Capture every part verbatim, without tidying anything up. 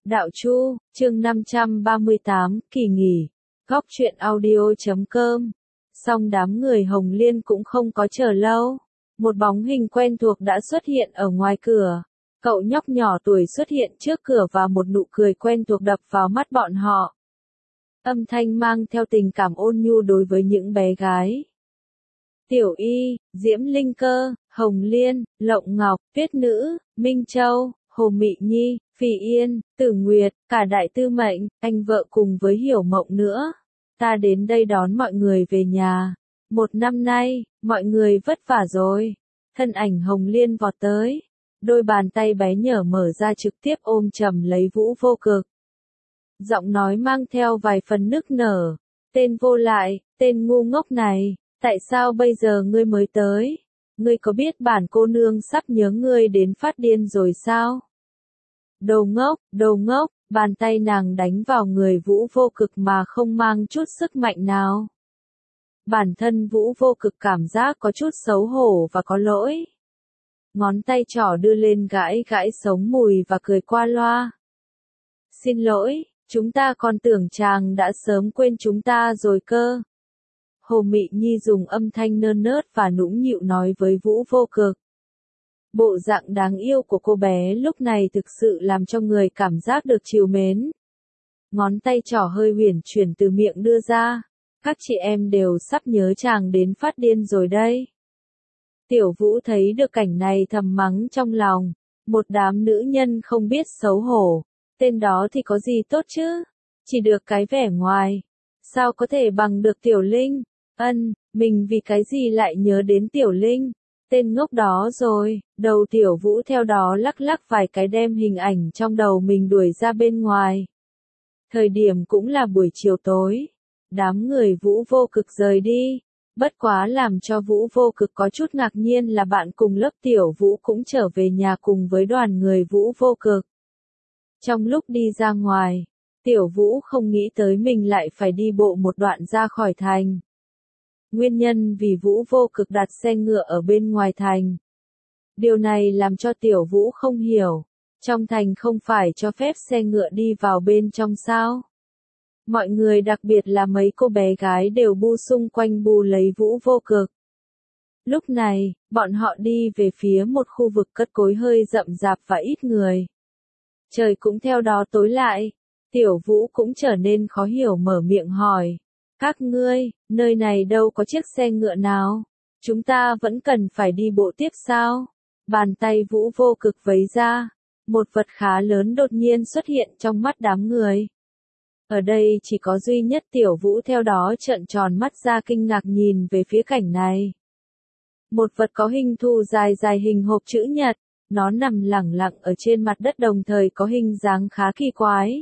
Đạo Chu, chương năm trăm ba mươi tám, kỳ nghỉ. Góc truyện audio chấm com. Song đám người Hồng Liên cũng không có chờ lâu. Một bóng hình quen thuộc đã xuất hiện ở ngoài cửa. Cậu nhóc nhỏ tuổi xuất hiện trước cửa và một nụ cười quen thuộc đập vào mắt bọn họ. Âm thanh mang theo tình cảm ôn nhu đối với những bé gái. Tiểu Y, Diễm Linh Cơ, Hồng Liên, Lộng Ngọc, Tuyết Nữ, Minh Châu, Hồ Mị Nhi, Phỉ Yên, Tử Nguyệt, cả Đại Tư Mệnh, anh vợ cùng với Hiểu Mộng nữa. Ta đến đây đón mọi người về nhà. Một năm nay, mọi người vất vả rồi. Thân ảnh Hồng Liên vọt tới. Đôi bàn tay bé nhỏ mở ra trực tiếp ôm chầm lấy Vũ Vô Cực. Giọng nói mang theo vài phần nức nở. Tên vô lại, tên ngu ngốc này, tại sao bây giờ ngươi mới tới? Ngươi có biết bản cô nương sắp nhớ ngươi đến phát điên rồi sao? Đồ ngốc, đồ ngốc, bàn tay nàng đánh vào người Vũ Vô Cực mà không mang chút sức mạnh nào. Bản thân Vũ Vô Cực cảm giác có chút xấu hổ và có lỗi. Ngón tay trỏ đưa lên gãi gãi sống mùi và cười qua loa. Xin lỗi, chúng ta còn tưởng chàng đã sớm quên chúng ta rồi cơ. Hồ Mị Nhi dùng âm thanh nơn nớt và nũng nịu nói với Vũ Vô Cực. Bộ dạng đáng yêu của cô bé lúc này thực sự làm cho người cảm giác được trìu mến. Ngón tay trỏ hơi uyển chuyển từ miệng đưa ra. Các chị em đều sắp nhớ chàng đến phát điên rồi đây. Tiểu Vũ thấy được cảnh này thầm mắng trong lòng. Một đám nữ nhân không biết xấu hổ. Tên đó thì có gì tốt chứ? Chỉ được cái vẻ ngoài. Sao có thể bằng được Tiểu Linh? Ân, mình vì cái gì lại nhớ đến Tiểu Linh? Tên ngốc đó rồi. Đầu Tiểu Vũ theo đó lắc lắc vài cái đem hình ảnh trong đầu mình đuổi ra bên ngoài. Thời điểm cũng là buổi chiều tối. Đám người Vũ Vô Cực rời đi. Bất quá làm cho Vũ Vô Cực có chút ngạc nhiên là bạn cùng lớp Tiểu Vũ cũng trở về nhà cùng với đoàn người Vũ Vô Cực. Trong lúc đi ra ngoài, Tiểu Vũ không nghĩ tới mình lại phải đi bộ một đoạn ra khỏi thành. Nguyên nhân vì Vũ Vô Cực đặt xe ngựa ở bên ngoài thành. Điều này làm cho Tiểu Vũ không hiểu. Trong thành không phải cho phép xe ngựa đi vào bên trong sao? Mọi người đặc biệt là mấy cô bé gái đều bu xung quanh bu lấy Vũ Vô Cực. Lúc này, bọn họ đi về phía một khu vực cất cối hơi rậm rạp và ít người. Trời cũng theo đó tối lại. Tiểu Vũ cũng trở nên khó hiểu mở miệng hỏi. Các ngươi, nơi này đâu có chiếc xe ngựa nào? Chúng ta vẫn cần phải đi bộ tiếp sao? Bàn tay Vũ Vô Cực vấy ra. Một vật khá lớn đột nhiên xuất hiện trong mắt đám người. Ở đây chỉ có duy nhất Tiểu Vũ theo đó trợn tròn mắt ra kinh ngạc nhìn về phía cảnh này. Một vật có hình thù dài dài hình hộp chữ nhật. Nó nằm lẳng lặng ở trên mặt đất đồng thời có hình dáng khá kỳ quái.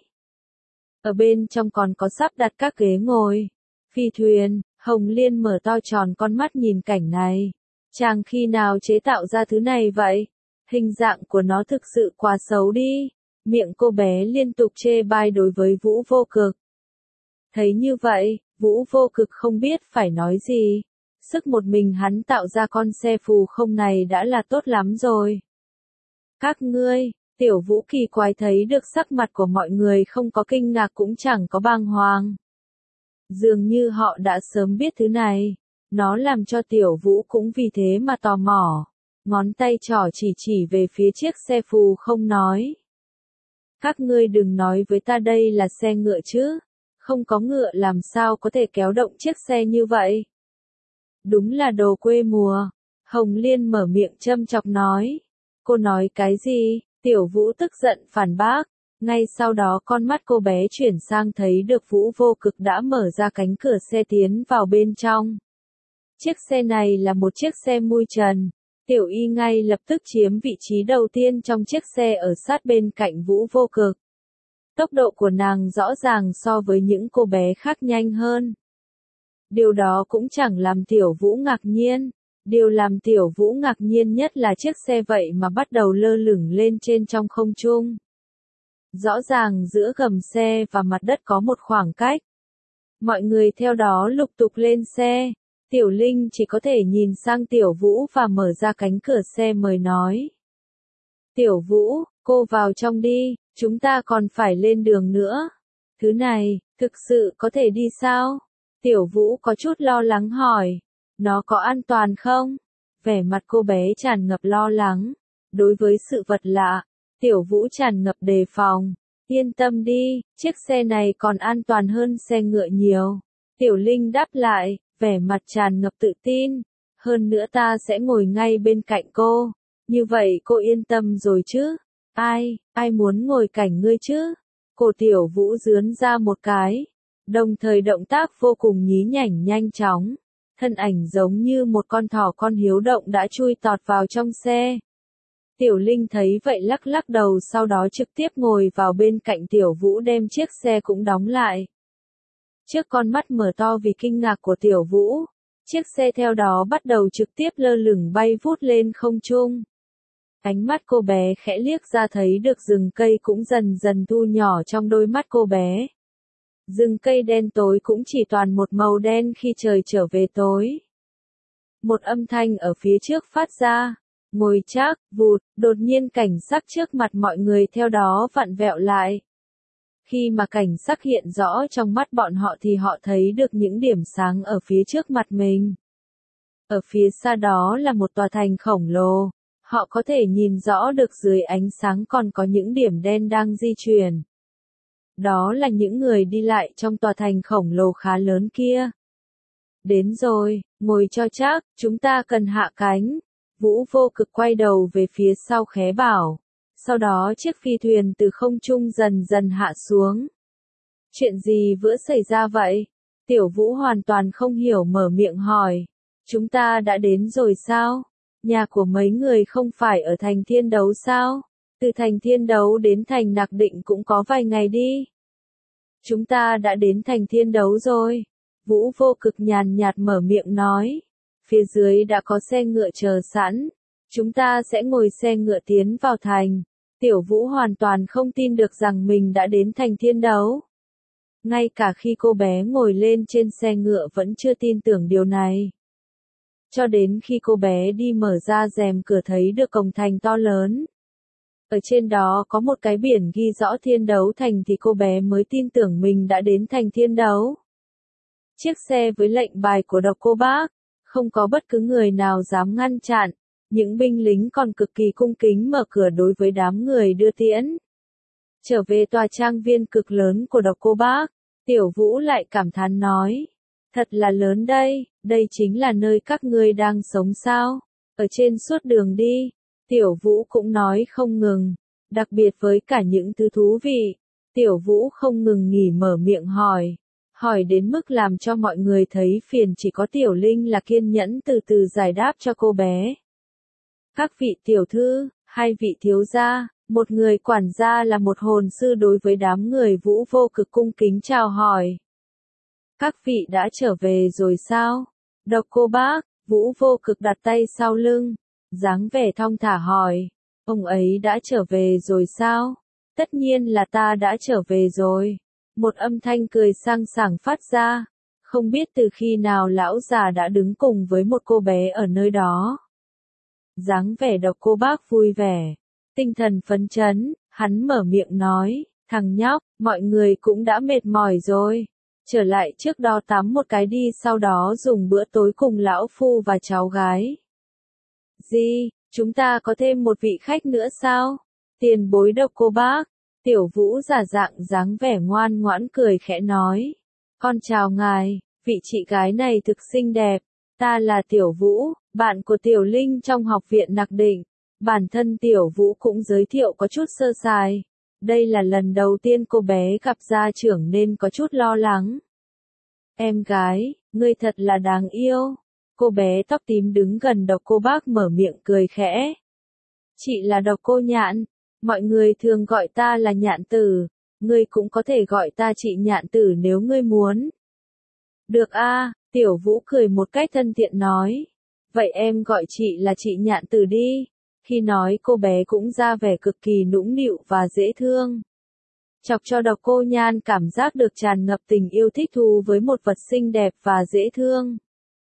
Ở bên trong còn có sắp đặt các ghế ngồi. Phi thuyền, Hồng Liên mở to tròn con mắt nhìn cảnh này. Chàng khi nào chế tạo ra thứ này vậy? Hình dạng của nó thực sự quá xấu đi. Miệng cô bé liên tục chê bai đối với Vũ Vô Cực. Thấy như vậy, Vũ Vô Cực không biết phải nói gì. Sức một mình hắn tạo ra con xe phù không này đã là tốt lắm rồi. Các ngươi, Tiểu Vũ kỳ quái thấy được sắc mặt của mọi người không có kinh ngạc cũng chẳng có bàng hoàng. Dường như họ đã sớm biết thứ này. Nó làm cho Tiểu Vũ cũng vì thế mà tò mò. Ngón tay trỏ chỉ chỉ về phía chiếc xe phù không nói. Các ngươi đừng nói với ta đây là xe ngựa chứ. Không có ngựa làm sao có thể kéo động chiếc xe như vậy. Đúng là đồ quê mùa. Hồng Liên mở miệng châm chọc nói. Cô nói cái gì? Tiểu Vũ tức giận phản bác. Ngay sau đó con mắt cô bé chuyển sang thấy được Vũ Vô Cực đã mở ra cánh cửa xe tiến vào bên trong. Chiếc xe này là một chiếc xe mui trần. Tiểu Y ngay lập tức chiếm vị trí đầu tiên trong chiếc xe ở sát bên cạnh Vũ Vô Cực. Tốc độ của nàng rõ ràng so với những cô bé khác nhanh hơn. Điều đó cũng chẳng làm Tiểu Vũ ngạc nhiên. Điều làm Tiểu Vũ ngạc nhiên nhất là chiếc xe vậy mà bắt đầu lơ lửng lên trên trong không trung. Rõ ràng giữa gầm xe và mặt đất có một khoảng cách. Mọi người theo đó lục tục lên xe. Tiểu Linh chỉ có thể nhìn sang Tiểu Vũ và mở ra cánh cửa xe mời nói. Tiểu Vũ, cô vào trong đi, Chúng ta còn phải lên đường nữa. Thứ này, thực sự có thể đi sao? Tiểu Vũ có chút lo lắng hỏi. Nó có an toàn không? Vẻ mặt cô bé tràn ngập lo lắng. Đối với sự vật lạ, Tiểu Vũ tràn ngập đề phòng. Yên tâm đi, chiếc xe này còn an toàn hơn xe ngựa nhiều. Tiểu Linh đáp lại, vẻ mặt tràn ngập tự tin. Hơn nữa ta sẽ ngồi ngay bên cạnh cô. Như vậy cô yên tâm rồi chứ? Ai, ai muốn ngồi cạnh ngươi chứ? Cổ Tiểu Vũ giướn ra một cái. Đồng thời động tác vô cùng nhí nhảnh nhanh chóng. Thân ảnh giống như một con thỏ con hiếu động đã chui tọt vào trong xe. Tiểu Linh thấy vậy lắc lắc đầu, sau đó trực tiếp ngồi vào bên cạnh Tiểu Vũ, đem chiếc xe cũng đóng lại. Trước con mắt mở to vì kinh ngạc của Tiểu Vũ, chiếc xe theo đó bắt đầu trực tiếp lơ lửng bay vút lên không trung. Ánh mắt cô bé khẽ liếc ra thấy được rừng cây cũng dần dần thu nhỏ trong đôi mắt cô bé. Rừng cây đen tối cũng chỉ toàn một màu đen khi trời trở về tối. Một âm thanh ở phía trước phát ra. Ngồi chắc, vụt, đột nhiên cảnh sắc trước mặt mọi người theo đó vặn vẹo lại. Khi mà cảnh sắc hiện rõ trong mắt bọn họ thì họ thấy được những điểm sáng ở phía trước mặt mình. Ở phía xa đó là một tòa thành khổng lồ, họ có thể nhìn rõ được dưới ánh sáng còn có những điểm đen đang di chuyển. Đó là những người đi lại trong tòa thành khổng lồ khá lớn kia. Đến rồi, ngồi cho chắc, chúng ta cần hạ cánh. Vũ Vô Cực quay đầu về phía sau khẽ bảo. Sau đó chiếc phi thuyền từ không trung dần dần hạ xuống. Chuyện gì vừa xảy ra vậy? Tiểu Vũ hoàn toàn không hiểu mở miệng hỏi. Chúng ta đã đến rồi sao? Nhà của mấy người không phải ở thành Thiên Đấu sao? Từ thành Thiên Đấu đến thành Nạc Định cũng có vài ngày đi. Chúng ta đã đến thành Thiên Đấu rồi. Vũ Vô Cực nhàn nhạt mở miệng nói. Phía dưới đã có xe ngựa chờ sẵn. Chúng ta sẽ ngồi xe ngựa tiến vào thành. Tiểu Vũ hoàn toàn không tin được rằng mình đã đến thành Thiên Đấu. Ngay cả khi cô bé ngồi lên trên xe ngựa vẫn chưa tin tưởng điều này. Cho đến khi cô bé đi mở ra rèm cửa thấy được cổng thành to lớn. Ở trên đó có một cái biển ghi rõ Thiên Đấu Thành thì cô bé mới tin tưởng mình đã đến thành Thiên Đấu. Chiếc xe với lệnh bài của Độc Cô Bác, không có bất cứ người nào dám ngăn chặn, những binh lính còn cực kỳ cung kính mở cửa đối với đám người đưa tiễn. Trở về tòa trang viên cực lớn của Độc Cô Bác, Tiểu Vũ lại cảm thán nói. Thật là lớn đây, đây chính là nơi các ngươi đang sống sao? Ở trên suốt đường đi, Tiểu Vũ cũng nói không ngừng, đặc biệt với cả những thứ thú vị. Tiểu Vũ không ngừng nghỉ mở miệng hỏi, hỏi đến mức làm cho mọi người thấy phiền, chỉ có Tiểu Linh là kiên nhẫn từ từ giải đáp cho cô bé. Các vị tiểu thư, hai vị thiếu gia, một người quản gia là một hồn sư đối với đám người Vũ Vô Cực cung kính chào hỏi. Các vị đã trở về rồi sao? Độc Cô Bác, Vũ Vô Cực đặt tay sau lưng, dáng vẻ thong thả hỏi. Ông ấy đã trở về rồi sao? Tất nhiên là ta đã trở về rồi. Một âm thanh cười sang sảng phát ra. Không biết từ khi nào lão già đã đứng cùng với một cô bé ở nơi đó. Dáng vẻ Độc Cô Bác vui vẻ, tinh thần phấn chấn, hắn mở miệng nói, thằng nhóc, mọi người cũng đã mệt mỏi rồi. Trở lại trước đó tắm một cái đi, sau đó dùng bữa tối cùng lão phu và cháu gái. Gì, chúng ta có thêm một vị khách nữa sao? Tiền bối Độc Cô Bác. Tiểu Vũ giả dạng dáng vẻ ngoan ngoãn cười khẽ nói. Con chào ngài, vị chị gái này thực xinh đẹp. Ta là Tiểu Vũ, bạn của Tiểu Linh trong học viện Nạc Định. Bản thân Tiểu Vũ cũng giới thiệu có chút sơ sài. Đây là lần đầu tiên cô bé gặp gia trưởng nên có chút lo lắng. Em gái, ngươi thật là đáng yêu. Cô bé tóc tím đứng gần Độc Cô Bác mở miệng cười khẽ. Chị là Độc Cô Nhạn, mọi người thường gọi ta là Nhạn Tử, ngươi cũng có thể gọi ta chị Nhạn Tử nếu ngươi muốn. Được a, Tiểu Vũ cười một cách thân thiện nói. Vậy em gọi chị là chị Nhạn Tử đi. Khi nói cô bé cũng ra vẻ cực kỳ nũng nịu và dễ thương. Chọc cho Độc Cô Nhan cảm giác được tràn ngập tình yêu thích thú với một vật xinh đẹp và dễ thương.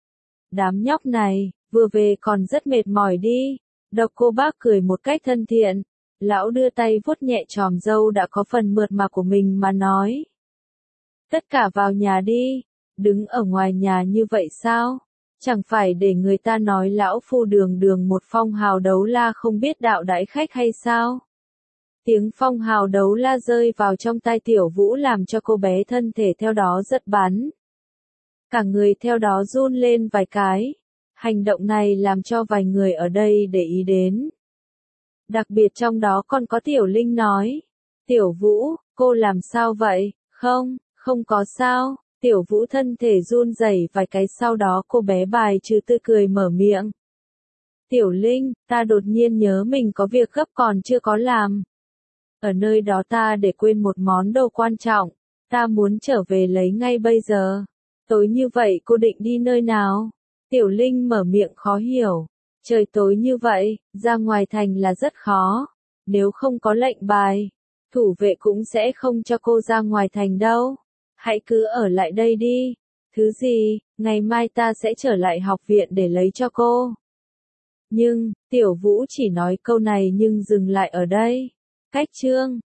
Đám nhóc này, vừa về còn rất mệt mỏi đi. Độc Cô Bác cười một cách thân thiện. Lão đưa tay vuốt nhẹ chòm râu đã có phần mượt mà của mình mà nói. Tất cả vào nhà đi, đứng ở ngoài nhà như vậy sao? Chẳng phải để người ta nói lão phu đường đường một phong hào đấu la không biết đạo đãi khách hay sao? Tiếng phong hào đấu la rơi vào trong tai Tiểu Vũ làm cho cô bé thân thể theo đó giật bắn. Cả người theo đó run lên vài cái. Hành động này làm cho vài người ở đây để ý đến. Đặc biệt trong đó còn có Tiểu Linh nói. Tiểu Vũ, cô làm sao vậy? Không, không có sao. Tiểu Vũ thân thể run rẩy vài cái sau đó cô bé bài trừ tươi cười mở miệng. Tiểu Linh, ta đột nhiên nhớ mình có việc gấp còn chưa có làm. Ở nơi đó ta để quên một món đồ quan trọng, ta muốn trở về lấy ngay bây giờ. Tối như vậy cô định đi nơi nào? Tiểu Linh mở miệng khó hiểu. Trời tối như vậy, ra ngoài thành là rất khó. Nếu không có lệnh bài, thủ vệ cũng sẽ không cho cô ra ngoài thành đâu. Hãy cứ ở lại đây đi. Thứ gì, ngày mai ta sẽ trở lại học viện để lấy cho cô. Nhưng, Tiểu Vũ chỉ nói câu này nhưng dừng lại ở đây. Cách chương